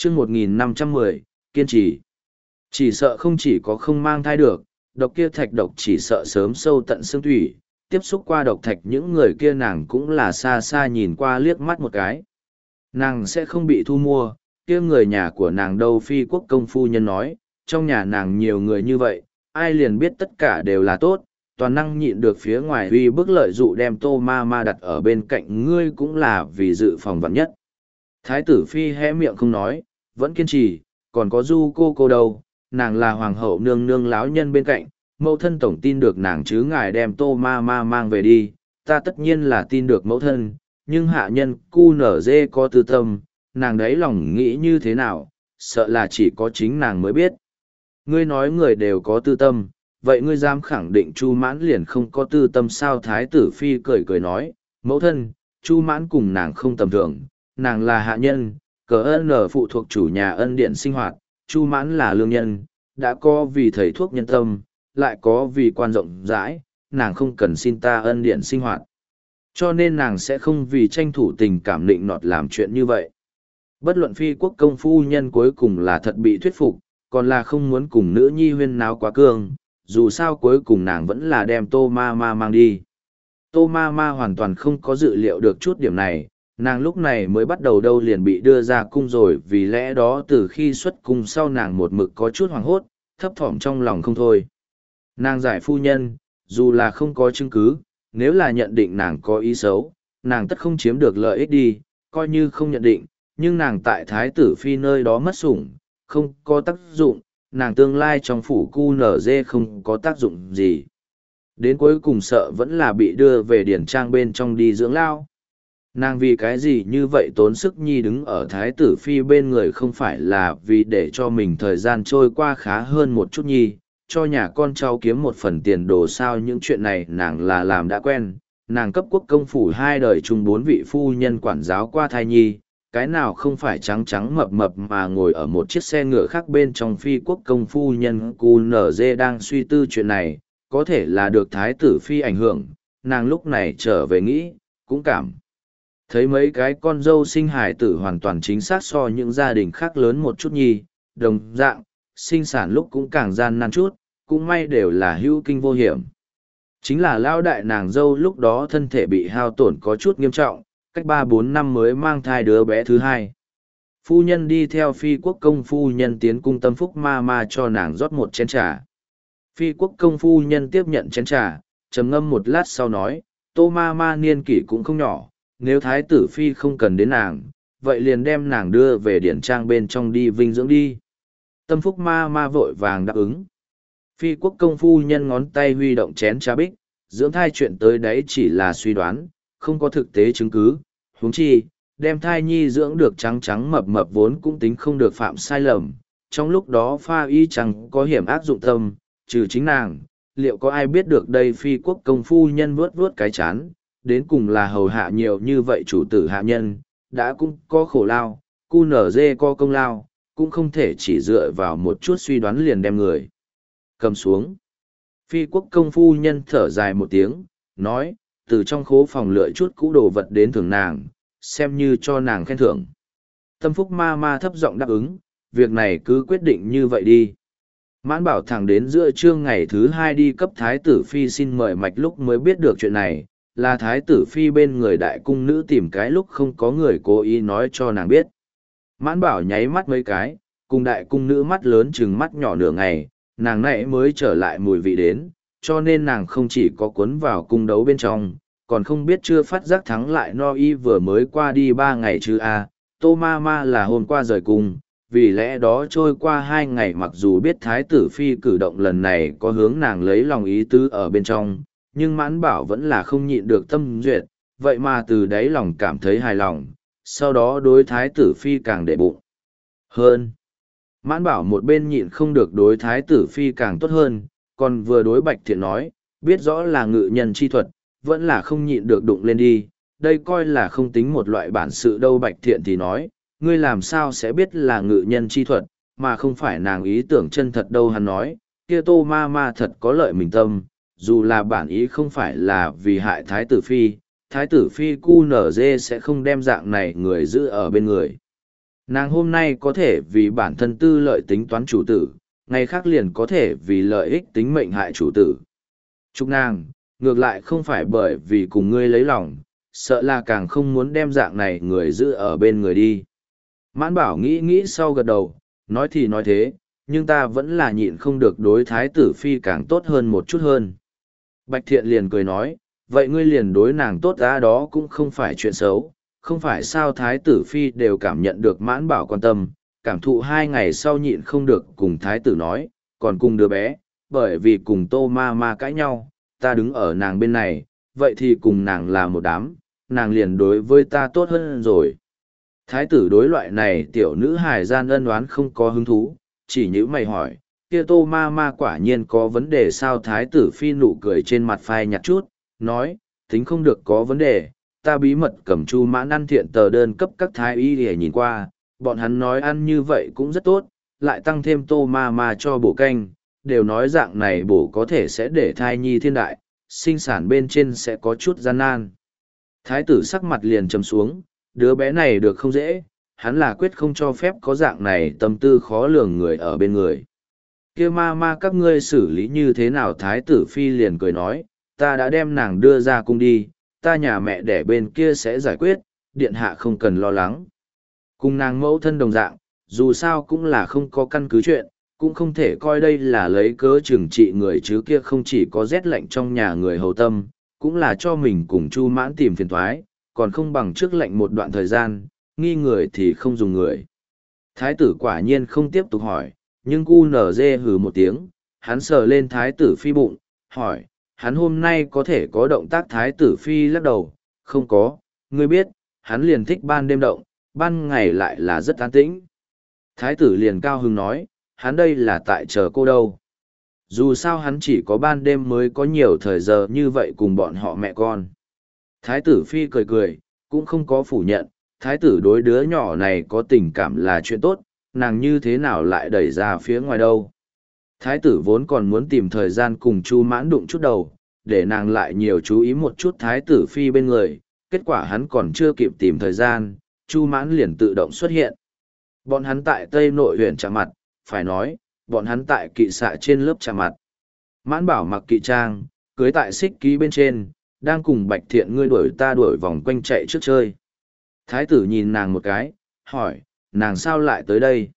chương 1510, kiên trì. Chỉ sợ không chỉ có không mang thai được, độc kia thạch độc chỉ sợ sớm sâu tận xương thủy, tiếp xúc qua độc thạch những người kia nàng cũng là xa xa nhìn qua liếc mắt một cái. Nàng sẽ không bị thu mua, kia người nhà của nàng đâu phi quốc công phu nhân nói, trong nhà nàng nhiều người như vậy, ai liền biết tất cả đều là tốt, toàn năng nhịn được phía ngoài uy bức lợi dụ đem tô ma ma đặt ở bên cạnh ngươi cũng là vì dự phòng vạn nhất. Thái tử phi hé miệng không nói, vẫn kiên trì, còn có du cô đâu, nàng là hoàng hậu nương nương láo nhân bên cạnh, mẫu thân tổng tin được nàng chứ ngài đem tô ma ma mang về đi, ta tất nhiên là tin được mẫu thân, nhưng hạ nhân cu nở dê có tư tâm, nàng đấy lòng nghĩ như thế nào, sợ là chỉ có chính nàng mới biết. Ngươi nói người đều có tư tâm, vậy ngươi dám khẳng định Chu Mãn liền không có tư tâm sao? Thái tử phi cười cười nói, mẫu thân, Chu Mãn cùng nàng không tầm thường, nàng là hạ nhân, cờ ân ở phụ thuộc chủ nhà ân điện sinh hoạt, Chu Mãn là lương nhân, đã có vì thầy thuốc nhân tâm, lại có vì quan rộng rãi, nàng không cần xin ta ân điện sinh hoạt. Cho nên nàng sẽ không vì tranh thủ tình cảm định nọt làm chuyện như vậy. Bất luận phi quốc công phu nhân cuối cùng là thật bị thuyết phục, còn là không muốn cùng nữ nhi huyên náo quá cương, dù sao cuối cùng nàng vẫn là đem tô ma ma mang đi. Tô ma ma hoàn toàn không có dự liệu được chút điểm này, nàng lúc này mới bắt đầu đâu liền bị đưa ra cung rồi, vì lẽ đó từ khi xuất cung sau nàng một mực có chút hoảng hốt, thấp thỏm trong lòng không thôi. Nàng giải phu nhân, dù là không có chứng cứ, nếu là nhận định nàng có ý xấu, nàng tất không chiếm được lợi ích đi, coi như không nhận định, nhưng nàng tại thái tử phi nơi đó mất sủng, không có tác dụng, nàng tương lai trong phủ cu nở dê không có tác dụng gì. Đến cuối cùng sợ vẫn là bị đưa về điển trang bên trong đi dưỡng lao. Nàng vì cái gì như vậy tốn sức nhi đứng ở thái tử phi bên người không phải là vì để cho mình thời gian trôi qua khá hơn một chút nhi, cho nhà con cháu kiếm một phần tiền đồ sao? Những chuyện này nàng là làm đã quen, nàng cấp quốc công phủ 2 đời chung 4 vị phu nhân quản giáo qua thai nhi, cái nào không phải trắng trắng mập mập mà ngồi ở một chiếc xe ngựa khác bên trong phi quốc công phu nhân cu nở dê đang suy tư chuyện này, có thể là được thái tử phi ảnh hưởng, nàng lúc này trở về nghĩ, cũng cảm thấy mấy cái con dâu sinh hài tử hoàn toàn chính xác so những gia đình khác lớn một chút nhi, đồng dạng, sinh sản lúc cũng càng gian nan chút, cũng may đều là hữu kinh vô hiểm. Chính là lao đại nàng dâu lúc đó thân thể bị hao tổn có chút nghiêm trọng, cách 3-4 năm mới mang thai đứa bé thứ hai. Phu nhân đi theo phi quốc công phu nhân tiến cung tâm phúc ma ma cho nàng rót một chén trà. Phi quốc công phu nhân tiếp nhận chén trà, trầm ngâm một lát sau nói, tô ma ma niên kỷ cũng không nhỏ, nếu thái tử phi không cần đến nàng, vậy liền đem nàng đưa về điển trang bên trong đi vinh dưỡng đi. Tâm phúc ma ma vội vàng đáp ứng. Phi quốc công phu nhân ngón tay huy động chén trà bích, dưỡng thai chuyện tới đấy chỉ là suy đoán, không có thực tế chứng cứ, huống chi, đem thai nhi dưỡng được trắng trắng mập mập vốn cũng tính không được phạm sai lầm, trong lúc đó pha y chẳng có hiểm ác dụng tâm, trừ chính nàng, liệu có ai biết được đây? Phi quốc công phu nhân vuốt vuốt cái chán, đến cùng là hầu hạ nhiều như vậy chủ tử hạ nhân, đã cũng có khổ lao, cu nở dê có công lao, cũng không thể chỉ dựa vào một chút suy đoán liền đem người cầm xuống. Phi quốc công phu nhân thở dài một tiếng, nói, từ trong khố phòng lựa chút cũ đồ vật đến thưởng nàng, xem như cho nàng khen thưởng. Tâm phúc ma ma thấp giọng đáp ứng, việc này cứ quyết định như vậy đi. Mãn bảo thẳng đến giữa trưa ngày thứ 2 đi cấp thái tử phi xin mời mạch lúc mới biết được chuyện này, là thái tử phi bên người đại cung nữ tìm cái lúc không có người cố ý nói cho nàng biết. Mãn bảo nháy mắt mấy cái, cùng đại cung nữ mắt lớn chừng mắt nhỏ nửa ngày, nàng nãy mới trở lại mùi vị đến, cho nên nàng không chỉ có cuốn vào cung đấu bên trong, còn không biết chưa phát giác thắng lại no y vừa mới qua đi 3 ngày chứ tô ma ma là hôm qua rời cung, vì lẽ đó trôi qua 2 ngày mặc dù biết thái tử phi cử động lần này có hướng nàng lấy lòng ý tứ ở bên trong, nhưng mãn bảo vẫn là không nhịn được tâm duyệt, vậy mà từ đáy lòng cảm thấy hài lòng, sau đó đối thái tử phi càng để bụng hơn. Mãn bảo một bên nhịn không được đối thái tử phi càng tốt hơn, còn vừa đối Bạch Thiện nói, biết rõ là ngự nhân chi thuật, vẫn là không nhịn được đụng lên đi, đây coi là không tính một loại bản sự đâu. Bạch Thiện thì nói, ngươi làm sao sẽ biết là ngự nhân chi thuật, mà không phải nàng ý tưởng chân thật đâu. Hắn nói, kia tô ma ma thật có lợi mình tâm, dù là bản ý không phải là vì hại thái tử phi cu nở dê sẽ không đem dạng này người giữ ở bên người. Nàng hôm nay có thể vì bản thân tư lợi tính toán chủ tử, ngày khác liền có thể vì lợi ích tính mệnh hại chủ tử. Chúc nàng, ngược lại không phải bởi vì cùng ngươi lấy lòng, sợ là càng không muốn đem dạng này người giữ ở bên người đi. Mãn Bảo nghĩ nghĩ sau gật đầu, nói thì nói thế, nhưng ta vẫn là nhịn không được đối thái tử phi càng tốt hơn một chút hơn. Bạch Thiện liền cười nói, vậy ngươi liền đối nàng tốt ra đó cũng không phải chuyện xấu, không phải sao thái tử phi đều cảm nhận được Mãn Bảo quan tâm, cảm thụ 2 ngày sau nhịn không được cùng thái tử nói, còn cùng đứa bé, bởi vì cùng Tô Ma Ma cãi nhau, ta đứng ở nàng bên này, vậy thì cùng nàng là một đám, nàng liền đối với ta tốt hơn rồi. Thái tử đối loại này tiểu nữ hài gian ân oán không có hứng thú, chỉ như mày hỏi, kia Tô Ma Ma quả nhiên có vấn đề sao? Thái tử phi nụ cười trên mặt phai nhạt chút, nói, tính không được có vấn đề, ta bí mật cầm Chu Mãn ăn thiện tờ đơn cấp các thái y để nhìn qua, bọn hắn nói ăn như vậy cũng rất tốt, lại tăng thêm Tô Ma Ma cho bổ canh, đều nói dạng này bổ có thể sẽ để thai nhi thiên đại, sinh sản bên trên sẽ có chút gian nan. Thái tử sắc mặt liền trầm xuống, đứa bé này được không dễ, hắn là quyết không cho phép có dạng này tâm tư khó lường người ở bên người. Kia Ma Ma các ngươi xử lý như thế nào? Thái tử phi liền cười nói, ta đã đem nàng đưa ra cung đi, ta nhà mẹ đẻ bên kia sẽ giải quyết, điện hạ không cần lo lắng. Cùng nàng mẫu thân đồng dạng, dù sao cũng là không có căn cứ chuyện, cũng không thể coi đây là lấy cớ trừng trị người chứ. Kia không chỉ có rét lạnh trong nhà người hầu tâm, cũng là cho mình cùng Chu Mãn tìm phiền thoái, còn không bằng trước lạnh một đoạn thời gian, nghi người thì không dùng người. Thái tử quả nhiên không tiếp tục hỏi, nhưng cu nở dê hừ một tiếng, hắn sờ lên thái tử phi bụng, hỏi, hắn hôm nay có thể có động tác? Thái tử phi lắc đầu, không có, ngươi biết, hắn liền thích ban đêm động, ban ngày lại là rất an tĩnh. Thái tử liền cao hứng nói, hắn đây là tại chờ cô đâu. Dù sao hắn chỉ có ban đêm mới có nhiều thời giờ như vậy cùng bọn họ mẹ con. Thái tử phi cười cười, cũng không có phủ nhận, thái tử đối đứa nhỏ này có tình cảm là chuyện tốt, nàng như thế nào lại đẩy ra phía ngoài đâu. Thái tử vốn còn muốn tìm thời gian cùng Chu Mãn đụng chút đầu, để nàng lại nhiều chú ý một chút thái tử phi bên người, kết quả hắn còn chưa kịp tìm thời gian, Chu Mãn liền tự động xuất hiện. Bọn hắn tại Tây Nội huyện chạm mặt, phải nói, bọn hắn tại kỵ xạ trên lớp chạm mặt. Mãn Bảo mặc kỵ trang, cưới tại xích ký bên trên, đang cùng Bạch Thiện ngươi đuổi ta đuổi vòng quanh chạy trước chơi. Thái tử nhìn nàng một cái, hỏi, nàng sao lại tới đây?